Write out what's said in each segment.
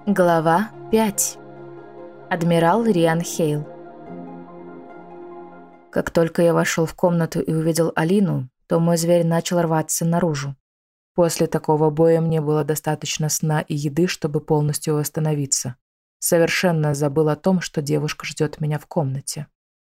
Глава 5. Адмирал Риан Хейл. Как только я вошел в комнату и увидел Алину, то мой зверь начал рваться наружу. После такого боя мне было достаточно сна и еды, чтобы полностью восстановиться. Совершенно забыл о том, что девушка ждет меня в комнате.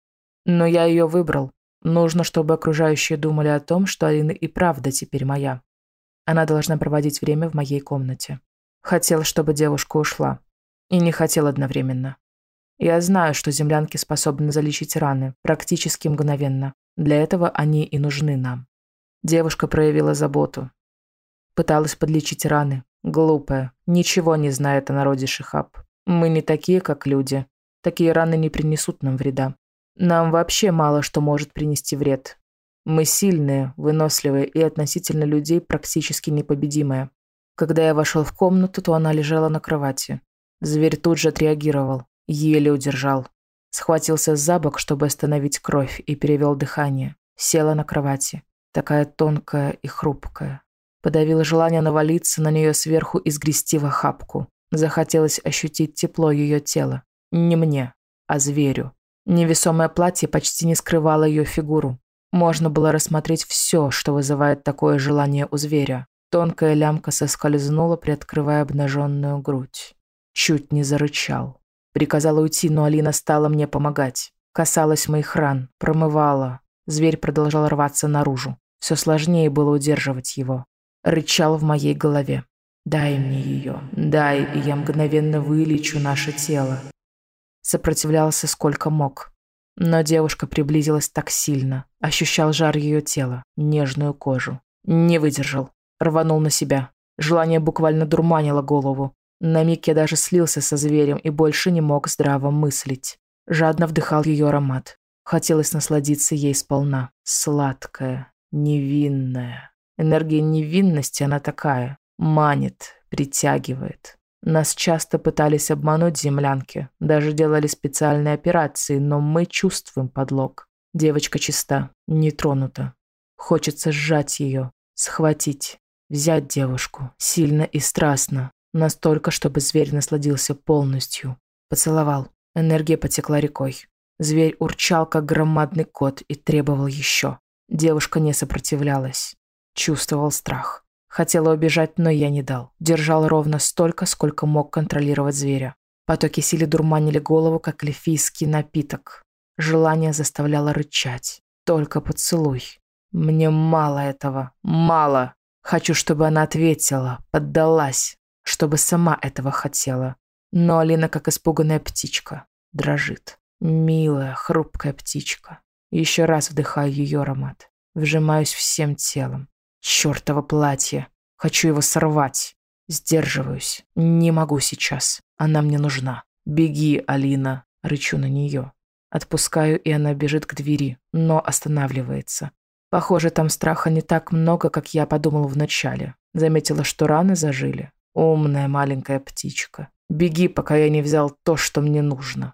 Но я ее выбрал. Нужно, чтобы окружающие думали о том, что Алина и правда теперь моя. Она должна проводить время в моей комнате. Хотел, чтобы девушка ушла. И не хотел одновременно. Я знаю, что землянки способны залечить раны практически мгновенно. Для этого они и нужны нам. Девушка проявила заботу. Пыталась подлечить раны. Глупая. Ничего не знает о народе Шихаб. Мы не такие, как люди. Такие раны не принесут нам вреда. Нам вообще мало что может принести вред. Мы сильные, выносливые и относительно людей практически непобедимые. Когда я вошел в комнату, то она лежала на кровати. Зверь тут же отреагировал, еле удержал. Схватился за бок, чтобы остановить кровь, и перевел дыхание. Села на кровати, такая тонкая и хрупкая. Подавило желание навалиться на нее сверху и сгрести в охапку. Захотелось ощутить тепло ее тела. Не мне, а зверю. Невесомое платье почти не скрывало ее фигуру. Можно было рассмотреть все, что вызывает такое желание у зверя. Тонкая лямка соскользнула, приоткрывая обнаженную грудь. Чуть не зарычал. Приказала уйти, но Алина стала мне помогать. Касалась моих ран, промывала. Зверь продолжал рваться наружу. Все сложнее было удерживать его. Рычал в моей голове. «Дай мне ее, дай, и я мгновенно вылечу наше тело». Сопротивлялся сколько мог. Но девушка приблизилась так сильно. Ощущал жар ее тела, нежную кожу. Не выдержал. Рванул на себя. Желание буквально дурманило голову. На миг я даже слился со зверем и больше не мог здраво мыслить. Жадно вдыхал ее аромат. Хотелось насладиться ей сполна. Сладкая, невинная. Энергия невинности она такая. Манит, притягивает. Нас часто пытались обмануть землянки. Даже делали специальные операции, но мы чувствуем подлог. Девочка чиста, не тронута. Хочется сжать ее, схватить. Взять девушку, сильно и страстно, настолько, чтобы зверь насладился полностью. Поцеловал. Энергия потекла рекой. Зверь урчал, как громадный кот, и требовал еще. Девушка не сопротивлялась. Чувствовал страх. Хотела убежать, но я не дал. Держал ровно столько, сколько мог контролировать зверя. Потоки силы дурманили голову, как лефийский напиток. Желание заставляло рычать. Только поцелуй. Мне мало этого. Мало. Хочу, чтобы она ответила, поддалась, чтобы сама этого хотела. Но Алина, как испуганная птичка, дрожит. Милая, хрупкая птичка. Еще раз вдыхаю ее аромат. Вжимаюсь всем телом. Чёртово платье. Хочу его сорвать. Сдерживаюсь. Не могу сейчас. Она мне нужна. Беги, Алина. Рычу на нее. Отпускаю, и она бежит к двери, но останавливается. Похоже, там страха не так много, как я подумал вначале. Заметила, что раны зажили. Умная маленькая птичка. Беги, пока я не взял то, что мне нужно.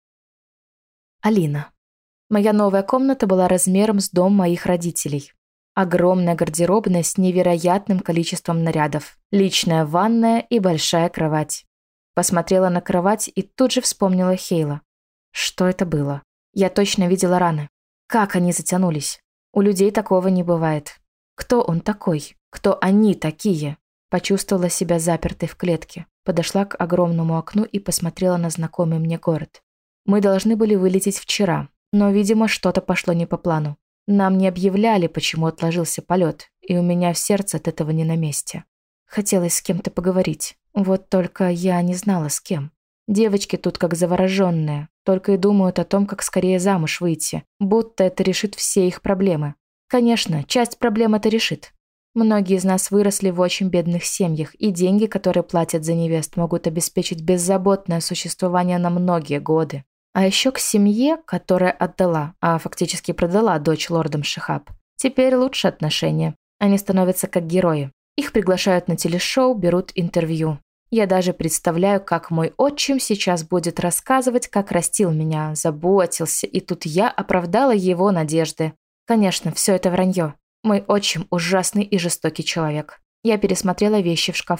Алина. Моя новая комната была размером с дом моих родителей. Огромная гардеробная с невероятным количеством нарядов. Личная ванная и большая кровать. Посмотрела на кровать и тут же вспомнила Хейла. Что это было? Я точно видела раны. Как они затянулись? У людей такого не бывает. Кто он такой? Кто они такие? Почувствовала себя запертой в клетке. Подошла к огромному окну и посмотрела на знакомый мне город. Мы должны были вылететь вчера, но, видимо, что-то пошло не по плану. Нам не объявляли, почему отложился полет, и у меня в сердце от этого не на месте. Хотелось с кем-то поговорить. Вот только я не знала, с кем. Девочки тут как завороженные, только и думают о том, как скорее замуж выйти, будто это решит все их проблемы. Конечно, часть проблем это решит. Многие из нас выросли в очень бедных семьях, и деньги, которые платят за невест, могут обеспечить беззаботное существование на многие годы. А еще к семье, которая отдала, а фактически продала дочь лордам Шихаб, теперь лучше отношения. Они становятся как герои. Их приглашают на телешоу, берут интервью. Я даже представляю, как мой отчим сейчас будет рассказывать, как растил меня, заботился, и тут я оправдала его надежды. Конечно, все это вранье. Мой отчим ужасный и жестокий человек. Я пересмотрела вещи в шкафу.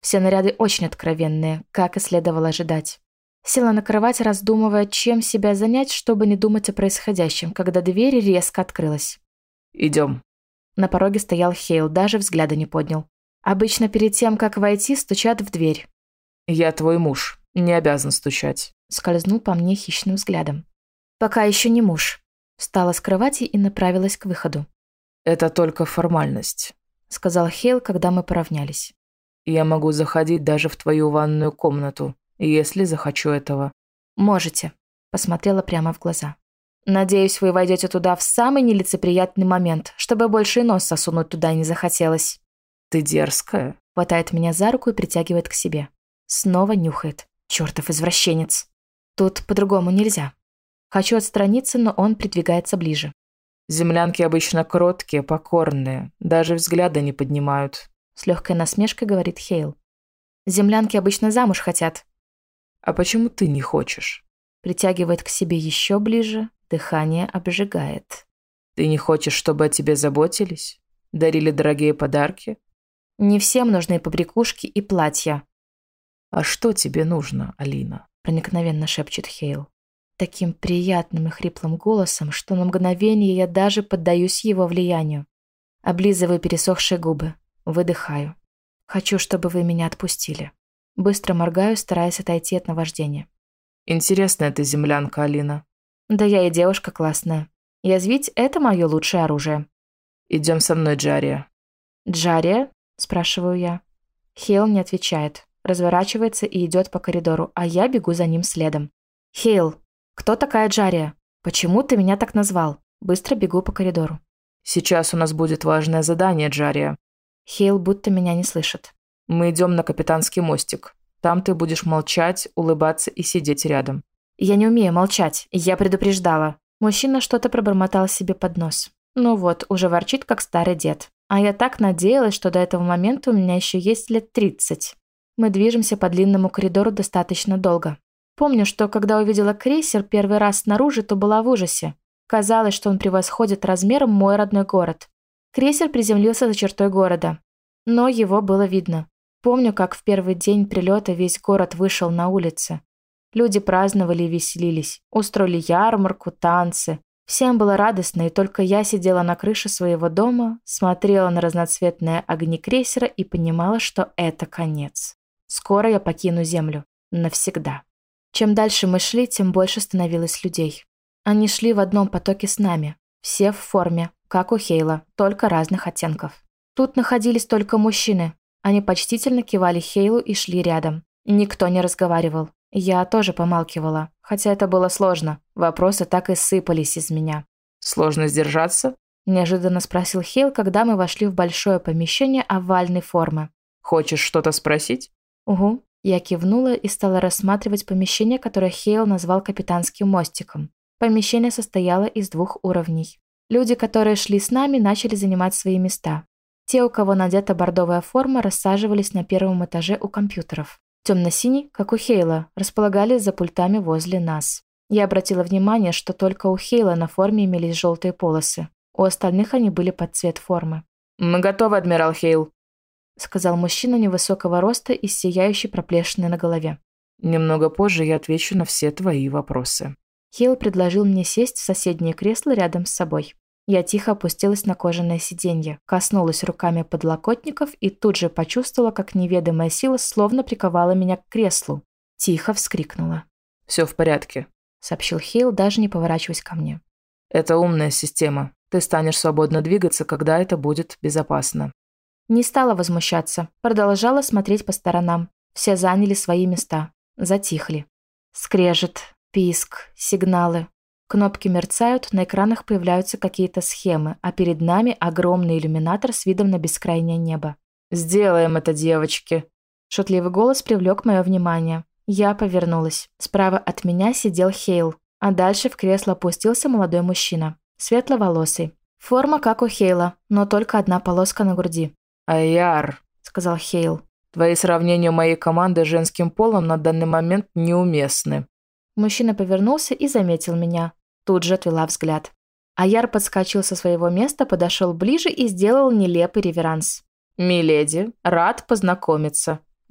Все наряды очень откровенные, как и следовало ожидать. Села на кровать, раздумывая, чем себя занять, чтобы не думать о происходящем, когда дверь резко открылась. «Идем». На пороге стоял Хейл, даже взгляда не поднял. Обычно перед тем, как войти, стучат в дверь. «Я твой муж, не обязан стучать». Скользнул по мне хищным взглядом. «Пока еще не муж». Встала с кровати и направилась к выходу. «Это только формальность», — сказал Хейл, когда мы поравнялись. «Я могу заходить даже в твою ванную комнату, если захочу этого». «Можете», — посмотрела прямо в глаза. «Надеюсь, вы войдете туда в самый нелицеприятный момент, чтобы больше и нос сосунуть туда не захотелось». «Ты дерзкая», — хватает меня за руку и притягивает к себе. Снова нюхает. Чертов извращенец. Тут по-другому нельзя. Хочу отстраниться, но он придвигается ближе. «Землянки обычно кроткие, покорные, даже взгляда не поднимают». С легкой насмешкой говорит Хейл. «Землянки обычно замуж хотят». «А почему ты не хочешь?» Притягивает к себе еще ближе, дыхание обжигает. «Ты не хочешь, чтобы о тебе заботились? Дарили дорогие подарки?» «Не всем нужны побрякушки и платья». «А что тебе нужно, Алина?» Проникновенно шепчет Хейл. Таким приятным и хриплым голосом, что на мгновение я даже поддаюсь его влиянию. Облизываю пересохшие губы. Выдыхаю. Хочу, чтобы вы меня отпустили. Быстро моргаю, стараясь отойти от наваждения. «Интересная ты землянка, Алина». Да я и девушка классная. Язвить – это мое лучшее оружие. «Идем со мной, Джария». «Джария?» – спрашиваю я. Хейл не отвечает. Разворачивается и идет по коридору, а я бегу за ним следом. «Хейл, кто такая Джария? Почему ты меня так назвал?» Быстро бегу по коридору. «Сейчас у нас будет важное задание, Джария». Хейл будто меня не слышит. «Мы идем на капитанский мостик. Там ты будешь молчать, улыбаться и сидеть рядом». «Я не умею молчать, я предупреждала». Мужчина что-то пробормотал себе под нос. Ну вот, уже ворчит, как старый дед. А я так надеялась, что до этого момента у меня еще есть лет 30. Мы движемся по длинному коридору достаточно долго. Помню, что когда увидела крейсер первый раз снаружи, то была в ужасе. Казалось, что он превосходит размером мой родной город. Крейсер приземлился за чертой города. Но его было видно. Помню, как в первый день прилета весь город вышел на улицы. Люди праздновали и веселились, устроили ярмарку, танцы. Всем было радостно, и только я сидела на крыше своего дома, смотрела на разноцветные огни крейсера и понимала, что это конец. Скоро я покину Землю. Навсегда. Чем дальше мы шли, тем больше становилось людей. Они шли в одном потоке с нами. Все в форме, как у Хейла, только разных оттенков. Тут находились только мужчины. Они почтительно кивали Хейлу и шли рядом. Никто не разговаривал. Я тоже помалкивала, хотя это было сложно. Вопросы так и сыпались из меня. «Сложно сдержаться?» – неожиданно спросил Хейл, когда мы вошли в большое помещение овальной формы. «Хочешь что-то спросить?» «Угу». Я кивнула и стала рассматривать помещение, которое Хейл назвал капитанским мостиком. Помещение состояло из 2 уровней. Люди, которые шли с нами, начали занимать свои места. Те, у кого надета бордовая форма, рассаживались на первом этаже у компьютеров. Темно-синий, как у Хейла, располагались за пультами возле нас. Я обратила внимание, что только у Хейла на форме имелись желтые полосы. У остальных они были под цвет формы. «Мы готовы, адмирал Хейл», — сказал мужчина невысокого роста и с сияющей проплешиной на голове. «Немного позже я отвечу на все твои вопросы». Хейл предложил мне сесть в соседнее кресло рядом с собой. Я тихо опустилась на кожаное сиденье, коснулась руками подлокотников и тут же почувствовала, как неведомая сила словно приковала меня к креслу. Тихо вскрикнула. «Все в порядке», — сообщил Хейл, даже не поворачиваясь ко мне. «Это умная система. Ты станешь свободно двигаться, когда это будет безопасно». Не стала возмущаться, продолжала смотреть по сторонам. Все заняли свои места. Затихли. Скрежет, писк, сигналы. Кнопки мерцают, на экранах появляются какие-то схемы, а перед нами огромный иллюминатор с видом на бескрайнее небо. «Сделаем это, девочки!» Шутливый голос привлек мое внимание. Я повернулась. Справа от меня сидел Хейл, а дальше в кресло опустился молодой мужчина. Светловолосый. Форма как у Хейла, но только одна полоска на груди. «Аяр», — сказал Хейл. «Твои сравнения моей команды с женским полом на данный момент неуместны». Мужчина повернулся и заметил меня. Тут же отвела взгляд. Аяр подскочил со своего места, подошел ближе и сделал нелепый реверанс. «Миледи, рад познакомиться.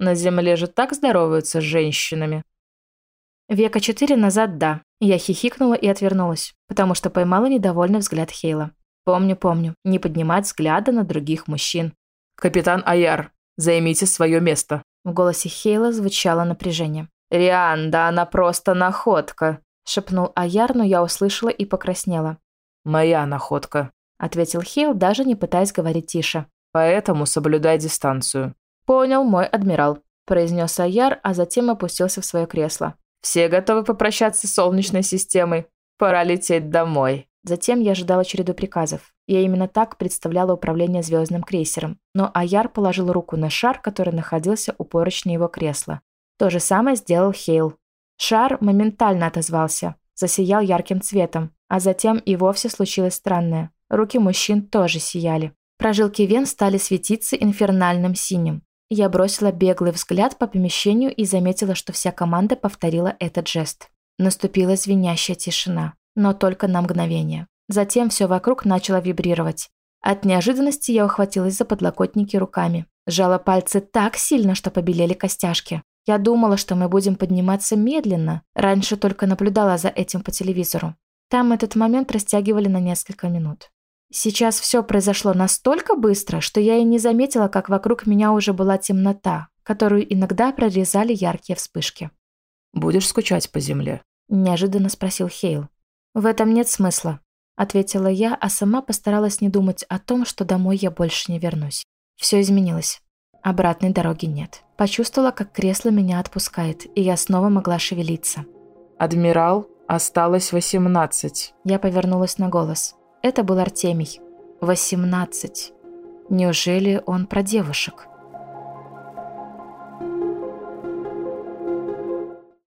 На земле же так здороваются с женщинами. Века 4 назад, да. Я хихикнула и отвернулась, потому что поймала недовольный взгляд Хейла. Помню, не поднимать взгляда на других мужчин. «Капитан Аяр, займите свое место». В голосе Хейла звучало напряжение. «Риан, да она просто находка», – шепнул Аяр, но я услышала и покраснела. «Моя находка», – ответил Хейл, даже не пытаясь говорить тише. «Поэтому соблюдай дистанцию». «Понял, мой адмирал», – произнес Аяр, а затем опустился в свое кресло. «Все готовы попрощаться с Солнечной системой? Пора лететь домой». Затем я ожидала череду приказов. Я именно так представляла управление звездным крейсером. Но Аяр положил руку на шар, который находился у поручня его кресла. То же самое сделал Хейл. Шар моментально отозвался, засиял ярким цветом, а затем и вовсе случилось странное. Руки мужчин тоже сияли. Прожилки вен стали светиться инфернальным синим. Я бросила беглый взгляд по помещению и заметила, что вся команда повторила этот жест. Наступила звенящая тишина, но только на мгновение. Затем все вокруг начало вибрировать. От неожиданности я ухватилась за подлокотники руками. Сжала пальцы так сильно, что побелели костяшки. Я думала, что мы будем подниматься медленно. Раньше только наблюдала за этим по телевизору. Там этот момент растягивали на несколько минут. Сейчас все произошло настолько быстро, что я и не заметила, как вокруг меня уже была темнота, которую иногда прорезали яркие вспышки. «Будешь скучать по земле?» – неожиданно спросил Хейл. «В этом нет смысла», – ответила я, а сама постаралась не думать о том, что домой я больше не вернусь. Все изменилось. Обратной дороги нет. Почувствовала, как кресло меня отпускает, и я снова могла шевелиться. «Адмирал, осталось 18». Я повернулась на голос. Это был Артемий. 18. Неужели он про девушек?